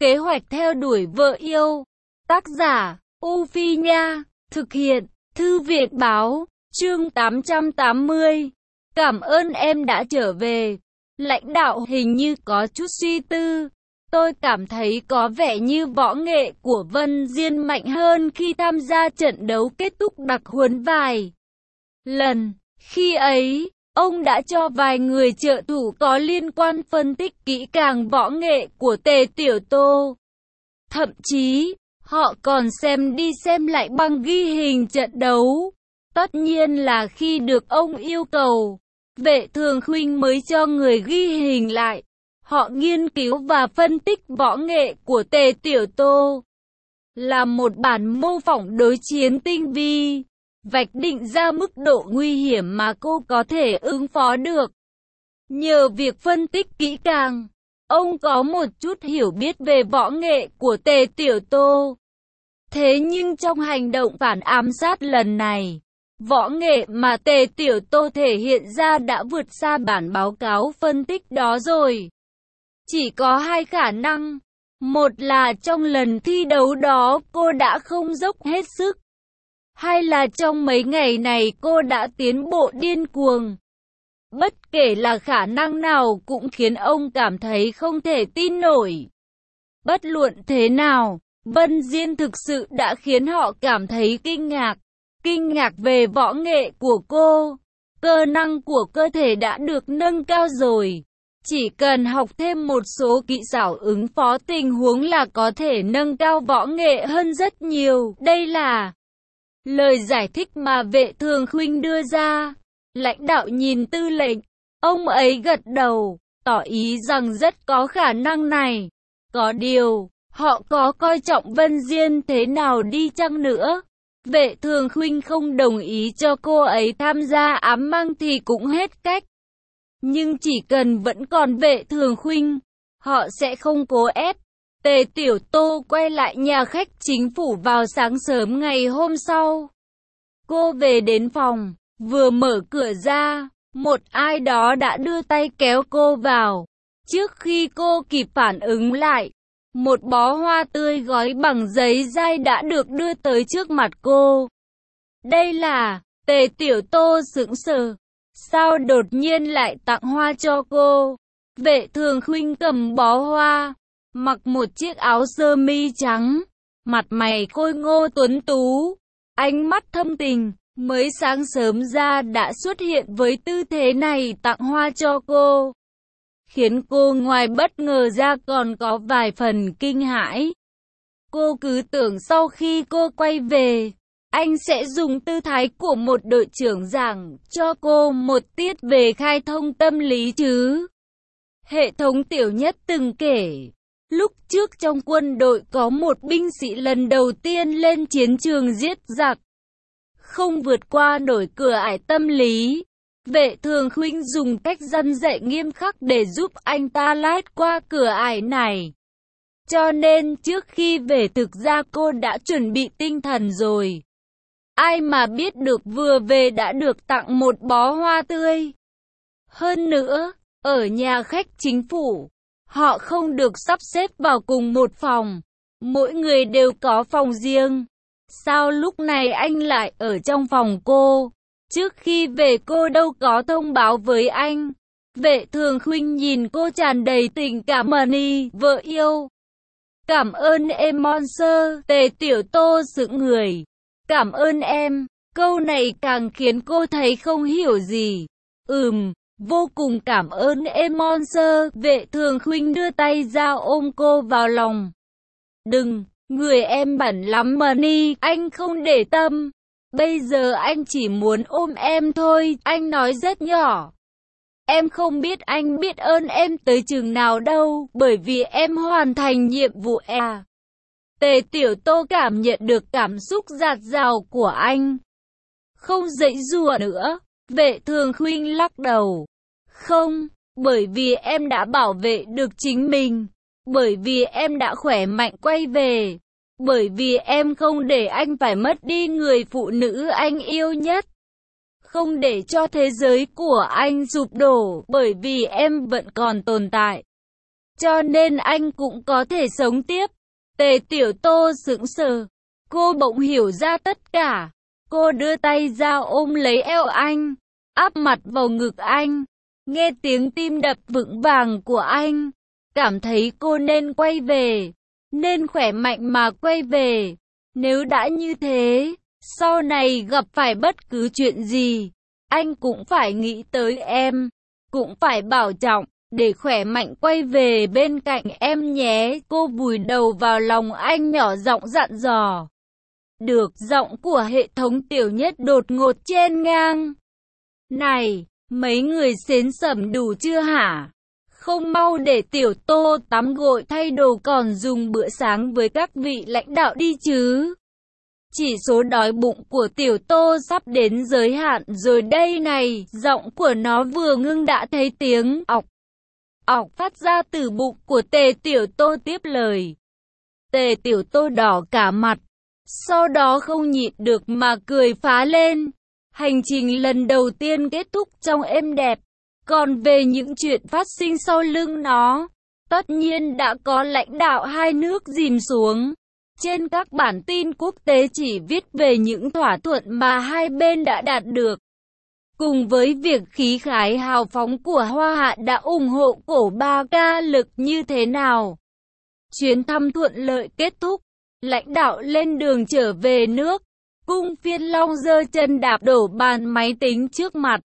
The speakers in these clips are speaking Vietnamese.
Kế hoạch theo đuổi vợ yêu. Tác giả, U Phi Nha. Thực hiện, Thư viện Báo. Chương 880. Cảm ơn em đã trở về. Lãnh đạo hình như có chút suy tư. Tôi cảm thấy có vẻ như võ nghệ của Vân Diên mạnh hơn khi tham gia trận đấu kết thúc đặc huấn vài lần. Khi ấy, ông đã cho vài người trợ thủ có liên quan phân tích kỹ càng võ nghệ của Tề Tiểu Tô. Thậm chí, họ còn xem đi xem lại băng ghi hình trận đấu. Tất nhiên là khi được ông yêu cầu, Vệ Thường Khuynh mới cho người ghi hình lại. Họ nghiên cứu và phân tích võ nghệ của Tề Tiểu Tô, là một bản mô phỏng đối chiến tinh vi, vạch định ra mức độ nguy hiểm mà cô có thể ứng phó được. Nhờ việc phân tích kỹ càng, ông có một chút hiểu biết về võ nghệ của Tề Tiểu Tô. Thế nhưng trong hành động phản ám sát lần này, võ nghệ mà Tề Tiểu Tô thể hiện ra đã vượt xa bản báo cáo phân tích đó rồi. Chỉ có hai khả năng. Một là trong lần thi đấu đó cô đã không dốc hết sức. Hai là trong mấy ngày này cô đã tiến bộ điên cuồng. Bất kể là khả năng nào cũng khiến ông cảm thấy không thể tin nổi. Bất luận thế nào, Vân Diên thực sự đã khiến họ cảm thấy kinh ngạc. Kinh ngạc về võ nghệ của cô. Cơ năng của cơ thể đã được nâng cao rồi. Chỉ cần học thêm một số kỹ xảo ứng phó tình huống là có thể nâng cao võ nghệ hơn rất nhiều. Đây là lời giải thích mà Vệ Thường Khuynh đưa ra. Lãnh đạo nhìn tư lệnh, ông ấy gật đầu, tỏ ý rằng rất có khả năng này. Có điều, họ có coi trọng Vân Diên thế nào đi chăng nữa, Vệ Thường Khuynh không đồng ý cho cô ấy tham gia ám mang thì cũng hết cách. Nhưng chỉ cần vẫn còn Vệ Thường Khuynh, họ sẽ không cố ép. Tề Tiểu Tô quay lại nhà khách chính phủ vào sáng sớm ngày hôm sau. Cô về đến phòng, vừa mở cửa ra, một ai đó đã đưa tay kéo cô vào. Trước khi cô kịp phản ứng lại, một bó hoa tươi gói bằng giấy dai đã được đưa tới trước mặt cô. Đây là... Tề Tiểu Tô sững sờ. Sao đột nhiên lại tặng hoa cho cô? Vệ Thường Khuynh cầm bó hoa, mặc một chiếc áo sơ mi trắng, mặt mày khôi ngô tuấn tú, ánh mắt thâm tình, mới sáng sớm ra đã xuất hiện với tư thế này tặng hoa cho cô. Khiến cô ngoài bất ngờ ra còn có vài phần kinh hãi. Cô cứ tưởng sau khi cô quay về, anh sẽ dùng tư thái của một đội trưởng giảng cho cô một tiết về khai thông tâm lý chứ. Hệ thống Tiểu Nhất từng kể, lúc trước trong quân đội có một binh sĩ lần đầu tiên lên chiến trường giết giặc, không vượt qua nổi cửa ải tâm lý. Vệ Thường Khuynh dùng cách răn dạy nghiêm khắc để giúp anh ta lách qua cửa ải này. Cho nên trước khi về thực ra cô đã chuẩn bị tinh thần rồi. Ai mà biết được vừa về đã được tặng một bó hoa tươi. Hơn nữa, ở nhà khách chính phủ, họ không được sắp xếp vào cùng một phòng. Mỗi người đều có phòng riêng. Sao lúc này anh lại ở trong phòng cô? Trước khi về cô đâu có thông báo với anh. Vệ Thường Khuynh nhìn cô tràn đầy tình cảm Money, vợ yêu. Cảm ơn em Monster. Tề Tiểu Tô sững người. Cảm ơn em. Câu này càng khiến cô thấy không hiểu gì. Vô cùng cảm ơn em Monster. Vệ Thường Khuynh đưa tay ra ôm cô vào lòng. Đừng, người em bẩn lắm Money, anh không để tâm. Bây giờ anh chỉ muốn ôm em thôi, anh nói rất nhỏ. Em không biết anh biết ơn em tới chừng nào đâu, bởi vì em hoàn thành nhiệm vụ à. Tề Tiểu Tô cảm nhận được cảm xúc dạt dào của anh. Không giãy giụa nữa, Vệ Thường Khuynh lắc đầu. Không, bởi vì em đã bảo vệ được chính mình. Bởi vì em đã khỏe mạnh quay về. Bởi vì em không để anh phải mất đi người phụ nữ anh yêu nhất. Không để cho thế giới của anh sụp đổ, bởi vì em vẫn còn tồn tại. cho nên anh cũng có thể sống tiếp. Tề Tiểu Tô sững sờ. Cô bỗng hiểu ra tất cả. Cô đưa tay ra ôm lấy eo anh, áp mặt vào ngực anh, nghe tiếng tim đập vững vàng của anh. Cảm thấy cô nên quay về, nên khỏe mạnh mà quay về. Nếu đã như thế, sau này gặp phải bất cứ chuyện gì, anh cũng phải nghĩ tới em, cũng phải bảo trọng, để khỏe mạnh quay về bên cạnh em nhé. Cô vùi đầu vào lòng anh nhỏ giọng dặn dò. Được, giọng của hệ thống Tiểu Nhất đột ngột chen ngang. Này, mấy người xến xẩm đủ chưa hả? Không mau để Tiểu Tô tắm gội thay đồ còn dùng bữa sáng với các vị lãnh đạo đi chứ. Chỉ số đói bụng của Tiểu Tô sắp đến giới hạn rồi đây này. Giọng của nó vừa ngưng đã thấy tiếng ọc, ọc phát ra từ bụng của Tề Tiểu Tô tiếp lời. Tề Tiểu Tô đỏ cả mặt, sau đó không nhịn được mà cười phá lên. Hành trình lần đầu tiên kết thúc trong êm đẹp. Còn về những chuyện phát sinh sau lưng nó, tất nhiên đã có lãnh đạo hai nước dìm xuống. Trên các bản tin quốc tế chỉ viết về những thỏa thuận mà hai bên đã đạt được. Cùng với việc khí khái hào phóng của Hoa Hạ đã ủng hộ cổ ba ca lực như thế nào. Chuyến thăm thuận lợi kết thúc, lãnh đạo lên đường trở về nước. Cung Phiên Long giơ chân đạp đổ bàn máy tính trước mặt.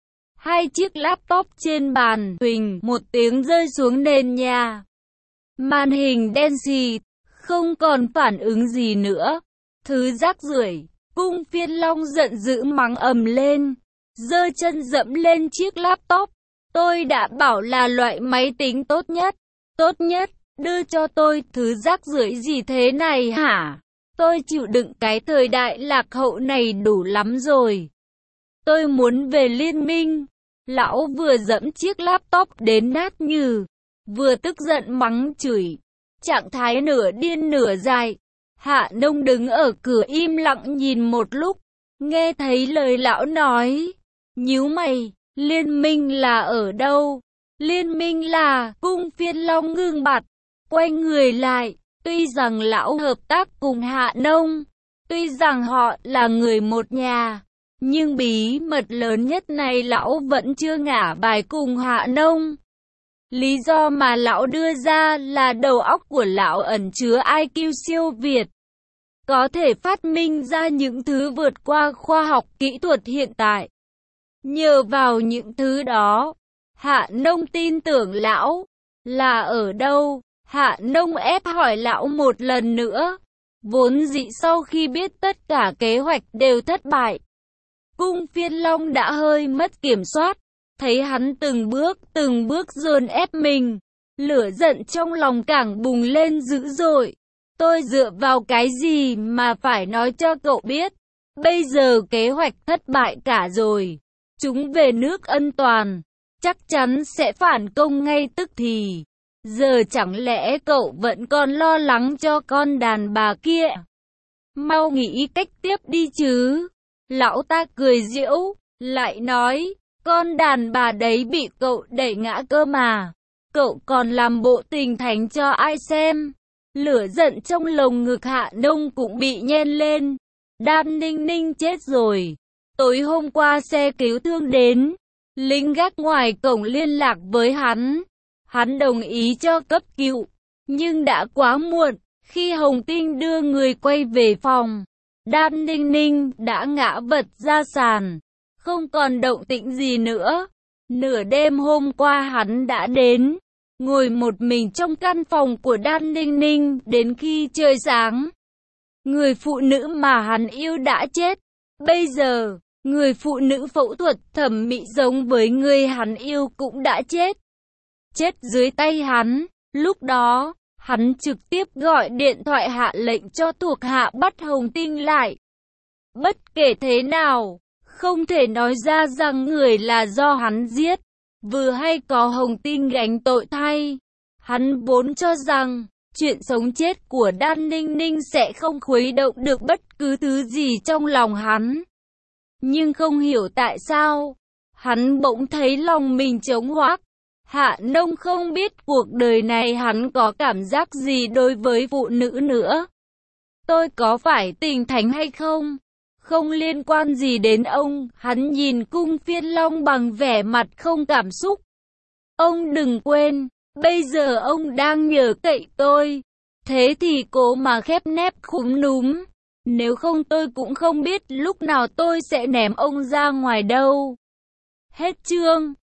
Hai chiếc laptop trên bàn, huỳnh một tiếng rơi xuống nền nhà. Màn hình đen xì, không còn phản ứng gì nữa. Thứ rác rưởi. Cung Phiên Long giận dữ mắng ầm lên, giơ chân dẫm lên chiếc laptop. Tôi đã bảo là loại máy tính tốt nhất, đưa cho tôi thứ rác rưởi gì thế này hả? Tôi chịu đựng cái thời đại lạc hậu này đủ lắm rồi. Tôi muốn về liên minh. Lão vừa dẫm chiếc laptop đến nát nhừ, vừa tức giận mắng chửi. Trạng thái nửa điên nửa dại. Hạ Nông đứng ở cửa im lặng nhìn một lúc, nghe thấy lời lão nói, nhíu mày. Liên minh là ở đâu? Liên minh là... Cung Phiên Long ngưng bặt, quay người lại. Tuy rằng lão hợp tác cùng Hạ Nông, tuy rằng họ là người một nhà, nhưng bí mật lớn nhất này lão vẫn chưa ngả bài cùng Hạ Nông. Lý do mà lão đưa ra là đầu óc của lão ẩn chứa IQ siêu việt, có thể phát minh ra những thứ vượt qua khoa học kỹ thuật hiện tại. Nhờ vào những thứ đó, Hạ Nông tin tưởng lão. Là ở đâu? Hạ Nông ép hỏi lão một lần nữa. Vốn dĩ sau khi biết tất cả kế hoạch đều thất bại, Cung Phiên Long đã hơi mất kiểm soát. Thấy hắn từng bước dồn ép mình, lửa giận trong lòng càng bùng lên dữ dội. Tôi dựa vào cái gì mà phải nói cho cậu biết? Bây giờ kế hoạch thất bại cả rồi. Chúng về nước an toàn, chắc chắn sẽ phản công ngay tức thì. Giờ chẳng lẽ cậu vẫn còn lo lắng cho con đàn bà kia? Mau nghĩ cách tiếp đi chứ. Lão ta cười giễu, lại nói, con đàn bà đấy bị cậu đẩy ngã cơ mà. Cậu còn làm bộ tình thánh cho ai xem? Lửa giận trong lồng ngực Hạ Nông cũng bị nhen lên. Đan Ninh Ninh chết rồi. Tối hôm qua xe cứu thương đến, lính gác ngoài cổng liên lạc với hắn. Hắn đồng ý cho cấp cứu, nhưng đã quá muộn. Khi Hồng Tinh đưa người quay về phòng, Đan Ninh Ninh đã ngã vật ra sàn, không còn động tĩnh gì nữa. Nửa đêm hôm qua hắn đã đến, ngồi một mình trong căn phòng của Đan Ninh Ninh đến khi trời sáng. Người phụ nữ mà hắn yêu đã chết. Bây giờ, người phụ nữ phẫu thuật thẩm mỹ giống với người hắn yêu cũng đã chết. Chết dưới tay hắn. Lúc đó, hắn trực tiếp gọi điện thoại hạ lệnh cho thuộc hạ bắt Hồng Tinh lại. Bất kể thế nào, không thể nói ra rằng người là do hắn giết, vừa hay có Hồng Tinh gánh tội thay. Hắn vốn cho rằng, chuyện sống chết của Đan Ninh Ninh sẽ không khuấy động được bất cứ thứ gì trong lòng hắn. Nhưng không hiểu tại sao, hắn bỗng thấy lòng mình trống hoác. Hạ Nông không biết cuộc đời này hắn có cảm giác gì đối với phụ nữ nữa. Tôi có phải tình thánh hay không? Không liên quan gì đến ông. Hắn nhìn Cung Phiên Long bằng vẻ mặt không cảm xúc. Ông đừng quên, bây giờ ông đang nhờ cậy tôi. Thế thì cố mà khép nép khúm núm. Nếu không tôi cũng không biết lúc nào tôi sẽ ném ông ra ngoài đâu. Hết chương.